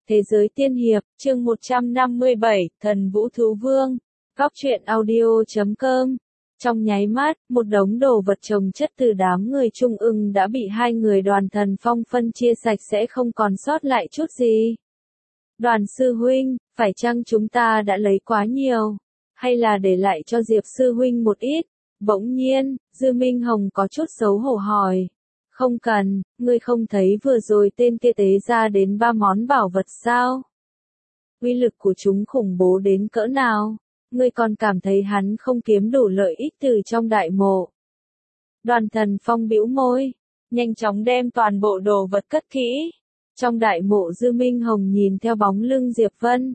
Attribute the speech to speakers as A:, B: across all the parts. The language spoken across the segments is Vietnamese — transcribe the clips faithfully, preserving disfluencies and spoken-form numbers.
A: Thế giới tiên hiệp, chương một trăm năm mươi bảy, Thần Vũ Thú Vương. Góc truyện audio chấm com. Trong nháy mắt, một đống đồ vật chồng chất từ đám người trung ưng đã bị hai người Đoàn Thần Phong phân chia sạch sẽ không còn sót lại chút gì. Đoàn sư huynh, phải chăng chúng ta đã lấy quá nhiều? Hay là để lại cho Diệp sư huynh một ít? Bỗng nhiên, Dư Minh Hồng có chút xấu hổ hỏi. Không cần, ngươi không thấy vừa rồi tên kia tế ra đến ba món bảo vật sao? Uy lực của chúng khủng bố đến cỡ nào? Ngươi còn cảm thấy hắn không kiếm đủ lợi ích từ trong đại mộ. Đoàn Thần Phong bĩu môi, nhanh chóng đem toàn bộ đồ vật cất kỹ. Trong đại mộ Dư Minh Hồng nhìn theo bóng lưng Diệp Vân.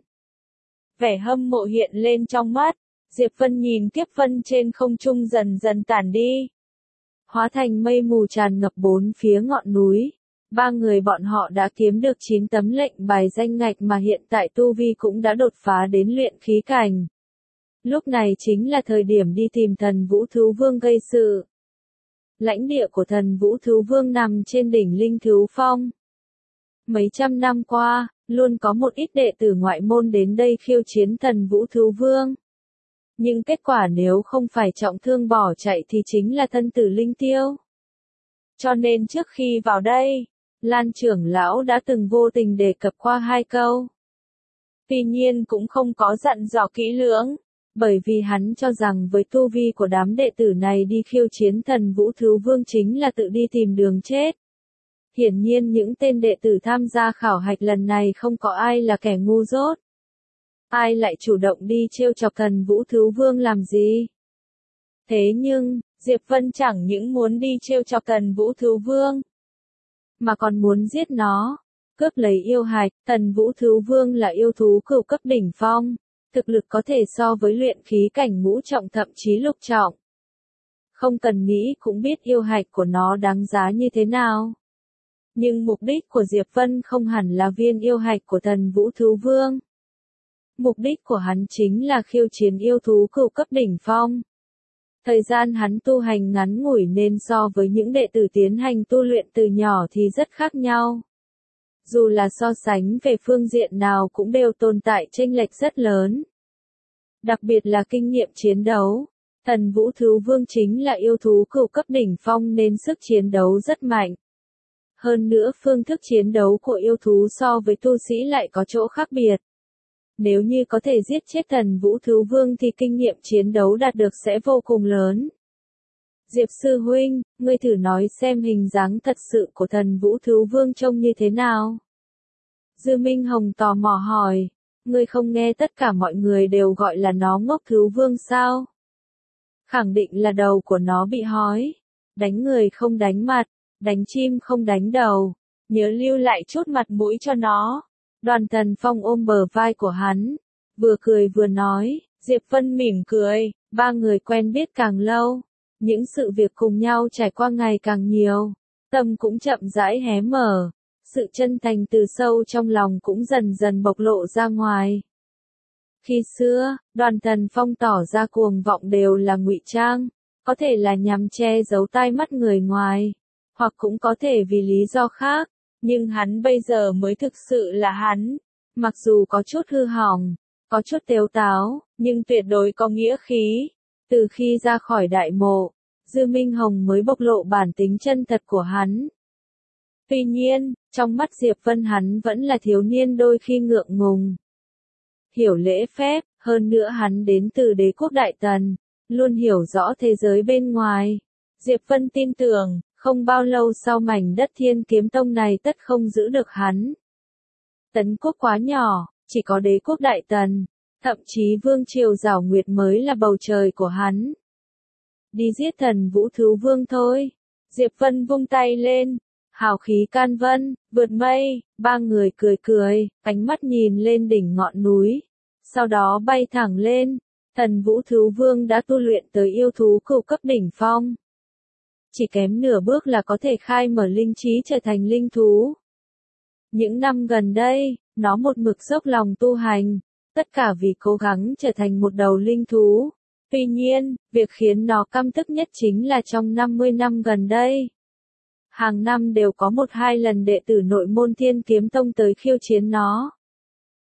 A: Vẻ hâm mộ hiện lên trong mắt, Diệp Vân nhìn kiếp vân trên không trung dần dần tản đi. Hóa thành mây mù tràn ngập bốn phía ngọn núi. Ba người bọn họ đã kiếm được chín tấm lệnh bài danh ngạch mà hiện tại tu vi cũng đã đột phá đến luyện khí cảnh. Lúc này chính là thời điểm đi tìm Thần Vũ Thú Vương gây sự. Lãnh địa của Thần Vũ Thú Vương nằm trên đỉnh Linh Thú Phong. Mấy trăm năm qua, luôn có một ít đệ tử ngoại môn đến đây khiêu chiến Thần Vũ Thú Vương. Nhưng kết quả nếu không phải trọng thương bỏ chạy thì chính là thân tử linh tiêu. Cho nên trước khi vào đây, Lan trưởng lão đã từng vô tình đề cập qua hai câu. Tuy nhiên cũng không có dặn dò kỹ lưỡng, bởi vì hắn cho rằng với tu vi của đám đệ tử này đi khiêu chiến Thần Vũ Thú Vương chính là tự đi tìm đường chết. Hiển nhiên những tên đệ tử tham gia khảo hạch lần này không có ai là kẻ ngu dốt. Ai lại chủ động đi trêu chọc Thần Vũ Thú Vương làm gì? Thế nhưng, Diệp Vân chẳng những muốn đi trêu chọc Thần Vũ Thú Vương, mà còn muốn giết nó, cướp lấy yêu hạch. Thần Vũ Thú Vương là yêu thú cửu cấp đỉnh phong, thực lực có thể so với luyện khí cảnh ngũ trọng thậm chí lục trọng. Không cần nghĩ cũng biết yêu hạch của nó đáng giá như thế nào. Nhưng mục đích của Diệp Vân không hẳn là viên yêu hạch của Thần Vũ Thú Vương. Mục đích của hắn chính là khiêu chiến yêu thú cửu cấp đỉnh phong. Thời gian hắn tu hành ngắn ngủi nên so với những đệ tử tiến hành tu luyện từ nhỏ thì rất khác nhau. Dù là so sánh về phương diện nào cũng đều tồn tại chênh lệch rất lớn. Đặc biệt là kinh nghiệm chiến đấu. Thần Vũ Thú Vương chính là yêu thú cửu cấp đỉnh phong nên sức chiến đấu rất mạnh. Hơn nữa phương thức chiến đấu của yêu thú so với tu sĩ lại có chỗ khác biệt. Nếu như có thể giết chết Thần Vũ Thú Vương thì kinh nghiệm chiến đấu đạt được sẽ vô cùng lớn. Diệp sư huynh, ngươi thử nói xem hình dáng thật sự của Thần Vũ Thú Vương trông như thế nào? Dư Minh Hồng tò mò hỏi, ngươi không nghe tất cả mọi người đều gọi là nó ngốc thú vương sao? Khẳng định là đầu của nó bị hói. Đánh người không đánh mặt, đánh chim không đánh đầu. Nhớ lưu lại chút mặt mũi cho nó. Đoàn Thần Phong ôm bờ vai của hắn, vừa cười vừa nói. Diệp Vân mỉm cười, ba người quen biết càng lâu, những sự việc cùng nhau trải qua ngày càng nhiều, tâm cũng chậm rãi hé mở, sự chân thành từ sâu trong lòng cũng dần dần bộc lộ ra ngoài. Khi xưa, Đoàn Thần Phong tỏ ra cuồng vọng đều là ngụy trang, có thể là nhằm che giấu tai mắt người ngoài, hoặc cũng có thể vì lý do khác. Nhưng hắn bây giờ mới thực sự là hắn, mặc dù có chút hư hỏng, có chút tếu táo, nhưng tuyệt đối có nghĩa khí. Từ khi ra khỏi đại mộ, Dư Minh Hồng mới bộc lộ bản tính chân thật của hắn. Tuy nhiên, trong mắt Diệp Vân hắn vẫn là thiếu niên đôi khi ngượng ngùng. Hiểu lễ phép, hơn nữa hắn đến từ đế quốc Đại Tần, luôn hiểu rõ thế giới bên ngoài. Diệp Vân tin tưởng, không bao lâu sau mảnh đất Thiên Kiếm Tông này tất không giữ được hắn. Tấn quốc quá nhỏ, chỉ có đế quốc Đại Tần, thậm chí vương triều Giảo Nguyệt mới là bầu trời của hắn. Đi giết Thần Vũ Thú Vương thôi. Diệp Vân vung tay lên, hào khí can vân, vượt mây, ba người cười cười, ánh mắt nhìn lên đỉnh ngọn núi, sau đó bay thẳng lên. Thần Vũ Thú Vương đã tu luyện tới yêu thú cửu cấp đỉnh phong. Chỉ kém nửa bước là có thể khai mở linh trí trở thành linh thú. Những năm gần đây, nó một mực dốc lòng tu hành, tất cả vì cố gắng trở thành một đầu linh thú. Tuy nhiên, việc khiến nó căm tức nhất chính là trong năm mươi năm gần đây. Hàng năm đều có một hai lần đệ tử nội môn Thiên Kiếm Tông tới khiêu chiến nó,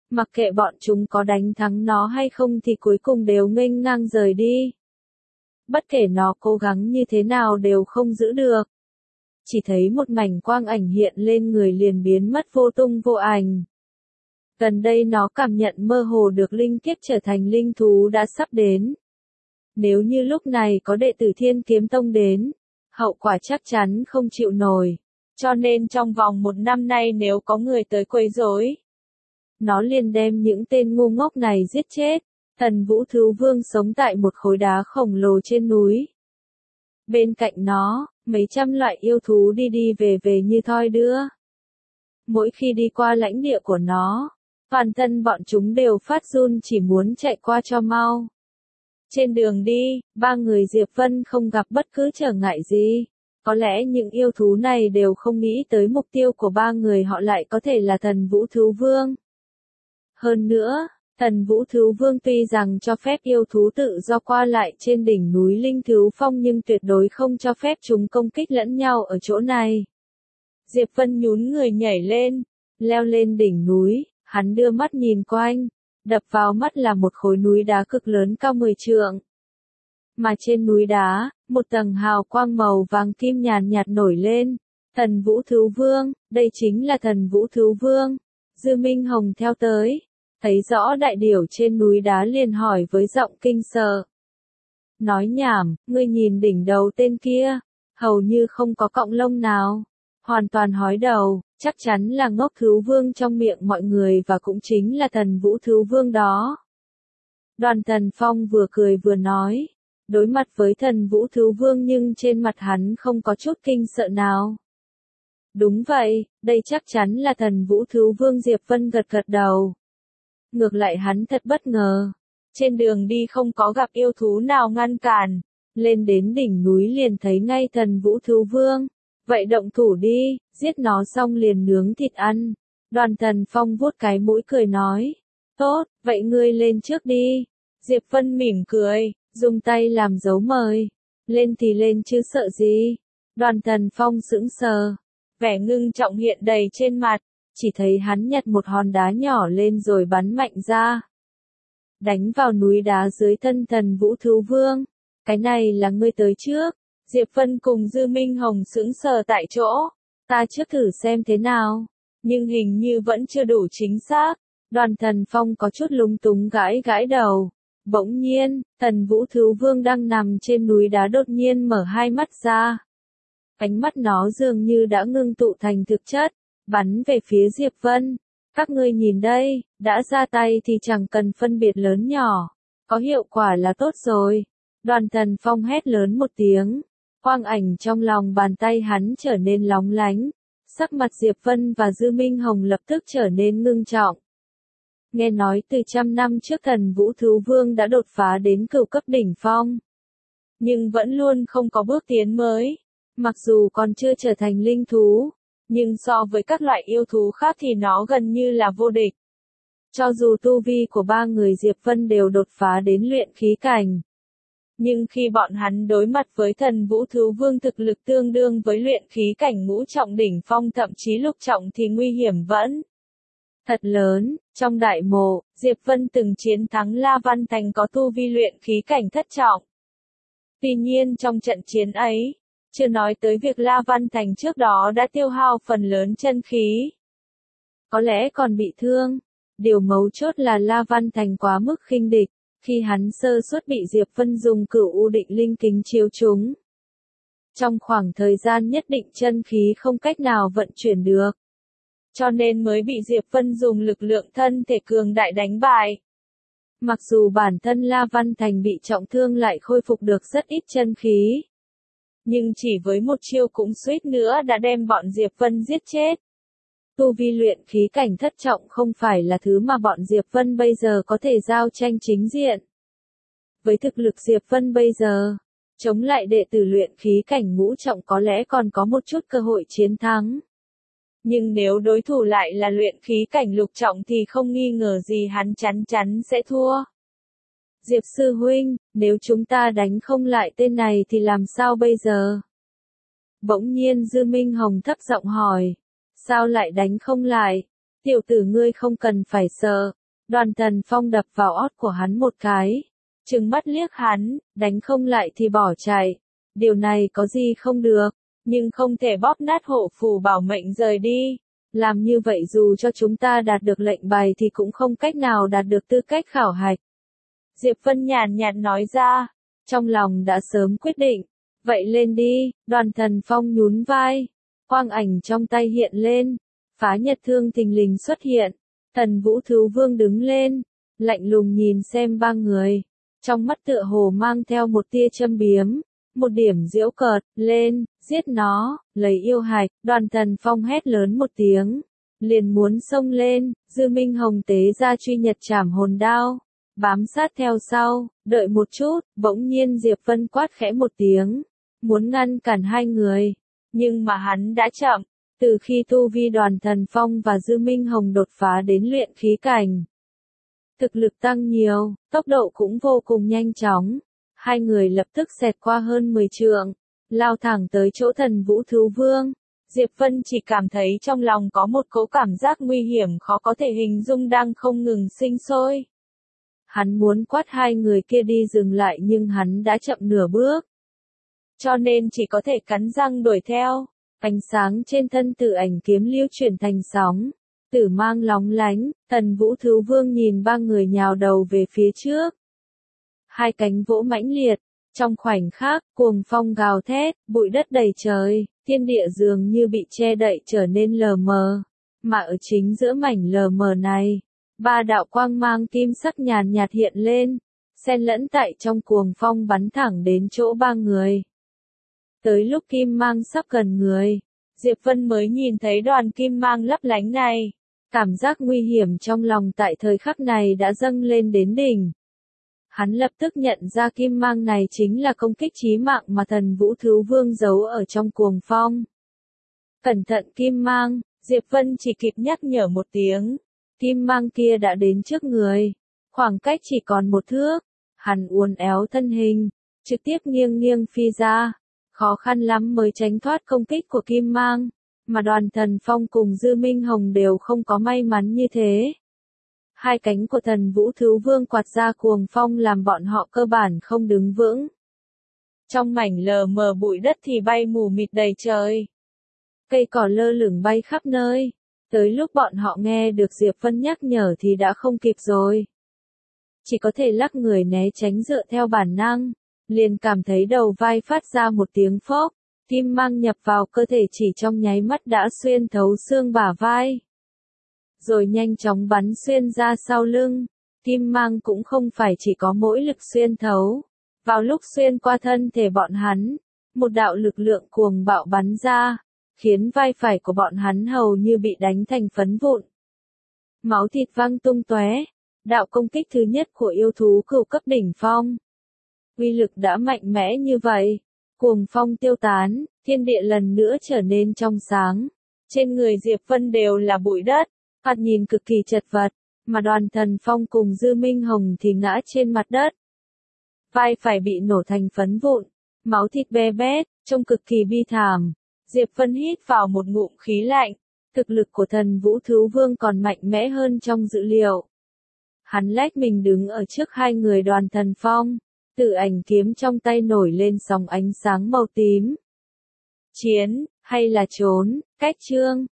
A: Mặc kệ bọn chúng có đánh thắng nó hay không thì cuối cùng đều nghênh ngang rời đi. Bất kể nó cố gắng như thế nào đều không giữ được. Chỉ thấy một mảnh quang ảnh hiện lên người liền biến mất vô tung vô ảnh. Gần đây nó cảm nhận mơ hồ được linh kiếp trở thành linh thú đã sắp đến. Nếu như lúc này có đệ tử Thiên Kiếm Tông đến, hậu quả chắc chắn không chịu nổi. Cho nên trong vòng một năm nay nếu có người tới quấy rối, nó liền đem những tên ngu ngốc này giết chết. Thần Vũ Thú Vương sống tại một khối đá khổng lồ trên núi. Bên cạnh nó, mấy trăm loại yêu thú đi đi về về như thoi đưa. Mỗi khi đi qua lãnh địa của nó, toàn thân bọn chúng đều phát run chỉ muốn chạy qua cho mau. Trên đường đi, ba người Diệp Vân không gặp bất cứ trở ngại gì. Có lẽ những yêu thú này đều không nghĩ tới mục tiêu của ba người họ lại có thể là Thần Vũ Thú Vương. Hơn nữa, Thần Vũ Thú Vương tuy rằng cho phép yêu thú tự do qua lại trên đỉnh núi Linh Thú Phong nhưng tuyệt đối không cho phép chúng công kích lẫn nhau ở chỗ này. Diệp Vân nhún người nhảy lên, leo lên đỉnh núi, hắn đưa mắt nhìn quanh, đập vào mắt là một khối núi đá cực lớn cao mười trượng. Mà trên núi đá, một tầng hào quang màu vàng kim nhàn nhạt nổi lên. Thần Vũ Thú Vương, đây chính là Thần Vũ Thú Vương. Dư Minh Hồng theo tới, thấy rõ đại điểu trên núi đá liền hỏi với giọng kinh sợ. Nói nhảm, ngươi nhìn đỉnh đầu tên kia, hầu như không có cọng lông nào. Hoàn toàn hói đầu, chắc chắn là ngốc thú vương trong miệng mọi người và cũng chính là Thần Vũ Thú Vương đó. Đoàn Thần Phong vừa cười vừa nói, đối mặt với Thần Vũ Thú Vương nhưng trên mặt hắn không có chút kinh sợ nào. Đúng vậy, đây chắc chắn là Thần Vũ Thú Vương. Diệp Vân gật gật đầu. Ngược lại hắn thật bất ngờ. Trên đường đi không có gặp yêu thú nào ngăn cản. Lên đến đỉnh núi liền thấy ngay Thần Vũ Thú Vương. Vậy động thủ đi, giết nó xong liền nướng thịt ăn. Đoàn Thần Phong vuốt cái mũi cười nói. Tốt, vậy ngươi lên trước đi. Diệp Vân mỉm cười, dùng tay làm dấu mời. Lên thì lên chứ sợ gì. Đoàn Thần Phong sững sờ. Vẻ ngưng trọng hiện đầy trên mặt, chỉ thấy hắn nhặt một hòn đá nhỏ lên rồi bắn mạnh ra. Đánh vào núi đá dưới thân Thần Vũ Thú Vương. Cái này là ngươi tới trước. Diệp Vân cùng Dư Minh Hồng sững sờ tại chỗ. Ta trước thử xem thế nào. Nhưng hình như vẫn chưa đủ chính xác. Đoàn Thần Phong có chút lúng túng gãi gãi đầu. Bỗng nhiên, Thần Vũ Thú Vương đang nằm trên núi đá đột nhiên mở hai mắt ra. Ánh mắt nó dường như đã ngưng tụ thành thực chất, bắn về phía Diệp Vân. Các ngươi nhìn đây, đã ra tay thì chẳng cần phân biệt lớn nhỏ. Có hiệu quả là tốt rồi. Đoàn Thần Phong hét lớn một tiếng. Quang ảnh trong lòng bàn tay hắn trở nên lóng lánh. Sắc mặt Diệp Vân và Dư Minh Hồng lập tức trở nên ngưng trọng. Nghe nói từ trăm năm trước Thần Vũ Thú Vương đã đột phá đến cửu cấp đỉnh phong. Nhưng vẫn luôn không có bước tiến mới. Mặc dù còn chưa trở thành linh thú, nhưng so với các loại yêu thú khác thì nó gần như là vô địch. Cho dù tu vi của ba người Diệp Vân đều đột phá đến luyện khí cảnh. Nhưng khi bọn hắn đối mặt với Thần Vũ Thú Vương thực lực tương đương với luyện khí cảnh ngũ trọng đỉnh phong thậm chí lục trọng thì nguy hiểm vẫn thật lớn. Trong đại mộ, Diệp Vân từng chiến thắng La Văn Thành có tu vi luyện khí cảnh thất trọng. Tuy nhiên trong trận chiến ấy, chưa nói tới việc La Văn Thành trước đó đã tiêu hao phần lớn chân khí. Có lẽ còn bị thương. Điều mấu chốt là La Văn Thành quá mức khinh địch, khi hắn sơ suất bị Diệp Vân dùng cửu u định linh kính chiếu trúng. Trong khoảng thời gian nhất định chân khí không cách nào vận chuyển được. Cho nên mới bị Diệp Vân dùng lực lượng thân thể cường đại đánh bại. Mặc dù bản thân La Văn Thành bị trọng thương lại khôi phục được rất ít chân khí. Nhưng chỉ với một chiêu cũng suýt nữa đã đem bọn Diệp Vân giết chết. Tu vi luyện khí cảnh thất trọng không phải là thứ mà bọn Diệp Vân bây giờ có thể giao tranh chính diện. Với thực lực Diệp Vân bây giờ, chống lại đệ tử luyện khí cảnh ngũ trọng có lẽ còn có một chút cơ hội chiến thắng. Nhưng nếu đối thủ lại là luyện khí cảnh lục trọng thì không nghi ngờ gì hắn chắn chắn sẽ thua. Diệp sư huynh, nếu chúng ta đánh không lại tên này thì làm sao bây giờ? Bỗng nhiên Dư Minh Hồng thấp giọng hỏi. Sao lại đánh không lại? Tiểu tử ngươi không cần phải sợ, Đoàn Thần Phong đập vào ót của hắn một cái, trừng mắt liếc hắn, đánh không lại thì bỏ chạy. Điều này có gì không được, nhưng không thể bóp nát hộ phù bảo mệnh rời đi. Làm như vậy dù cho chúng ta đạt được lệnh bài thì cũng không cách nào đạt được tư cách khảo hạch. Diệp Vân nhàn nhạt nói ra, trong lòng đã sớm quyết định. Vậy lên đi, Đoàn Thần Phong nhún vai, quang ảnh trong tay hiện lên, phá nhật thương thình lình xuất hiện. Thần Vũ Thứ Vương đứng lên, lạnh lùng nhìn xem ba người, trong mắt tựa hồ mang theo một tia châm biếm, một điểm giễu cợt, lên, giết nó, lấy yêu hạch. Đoàn Thần Phong hét lớn một tiếng, liền muốn xông lên. Dư Minh Hồng tế ra truy nhật trảm hồn đao, bám sát theo sau. Đợi một chút, bỗng nhiên Diệp Vân quát khẽ một tiếng, muốn ngăn cản hai người, nhưng mà hắn đã chậm. Từ khi tu vi Đoàn Thần Phong và Dư Minh Hồng đột phá đến luyện khí cảnh, thực lực tăng nhiều, tốc độ cũng vô cùng nhanh chóng. Hai người lập tức xẹt qua hơn mười trượng, lao thẳng tới chỗ Thần Vũ Thứ Vương. Diệp Vân chỉ cảm thấy trong lòng có một cỗ cảm giác nguy hiểm khó có thể hình dung đang không ngừng sinh sôi. Hắn muốn quát hai người kia đi dừng lại nhưng hắn đã chậm nửa bước, cho nên chỉ có thể cắn răng đuổi theo. Ánh sáng trên thân Tử Ảnh kiếm lưu chuyển thành sóng, tử mang lóng lánh. Thần Vũ Thứ Vương nhìn ba người nhào đầu về phía trước, hai cánh vỗ mãnh liệt, trong khoảnh khắc, cuồng phong gào thét, bụi đất đầy trời, thiên địa dường như bị che đậy trở nên lờ mờ, mà ở chính giữa mảnh lờ mờ này, ba đạo quang mang kim sắc nhàn nhạt hiện lên, xen lẫn tại trong cuồng phong bắn thẳng đến chỗ ba người. Tới lúc kim mang sắp gần người, Diệp Vân mới nhìn thấy đoàn kim mang lấp lánh này. Cảm giác nguy hiểm trong lòng tại thời khắc này đã dâng lên đến đỉnh. Hắn lập tức nhận ra kim mang này chính là công kích chí mạng mà Thần Vũ Thứ Vương giấu ở trong cuồng phong. Cẩn thận kim mang, Diệp Vân chỉ kịp nhắc nhở một tiếng. Kim mang kia đã đến trước người, khoảng cách chỉ còn một thước. Hắn uốn éo thân hình, trực tiếp nghiêng nghiêng phi ra. Khó khăn lắm mới tránh thoát công kích của kim mang, mà Đoàn Thần Phong cùng Dư Minh Hồng đều không có may mắn như thế. Hai cánh của Thần Vũ Thứ Vương quạt ra cuồng phong làm bọn họ cơ bản không đứng vững. Trong mảnh lờ mờ bụi đất thì bay mù mịt đầy trời. Cây cỏ lơ lửng bay khắp nơi. Tới lúc bọn họ nghe được Diệp Vân nhắc nhở thì đã không kịp rồi. Chỉ có thể lắc người né tránh dựa theo bản năng. Liền cảm thấy đầu vai phát ra một tiếng phốc, kim mang nhập vào cơ thể chỉ trong nháy mắt đã xuyên thấu xương bả vai. Rồi nhanh chóng bắn xuyên ra sau lưng, kim mang cũng không phải chỉ có mỗi lực xuyên thấu. Vào lúc xuyên qua thân thể bọn hắn, một đạo lực lượng cuồng bạo bắn ra, khiến vai phải của bọn hắn hầu như bị đánh thành phấn vụn. Máu thịt văng tung tóe, đạo công kích thứ nhất của yêu thú cửu cấp đỉnh phong. Uy lực đã mạnh mẽ như vậy, cuồng phong tiêu tán, thiên địa lần nữa trở nên trong sáng. Trên người Diệp Vân đều là bụi đất, thoạt nhìn cực kỳ chật vật, mà Đoàn Thần Phong cùng Dư Minh Hồng thì ngã trên mặt đất. Vai phải bị nổ thành phấn vụn, máu thịt be bét, trông cực kỳ bi thảm. Diệp Vân hít vào một ngụm khí lạnh, thực lực của Thần Vũ Thứ Vương còn mạnh mẽ hơn trong dự liệu. Hắn lách mình đứng ở trước hai người Đoàn Thần Phong. Tử Ảnh kiếm trong tay nổi lên sóng ánh sáng màu tím. Chiến, hay là trốn, cách chương.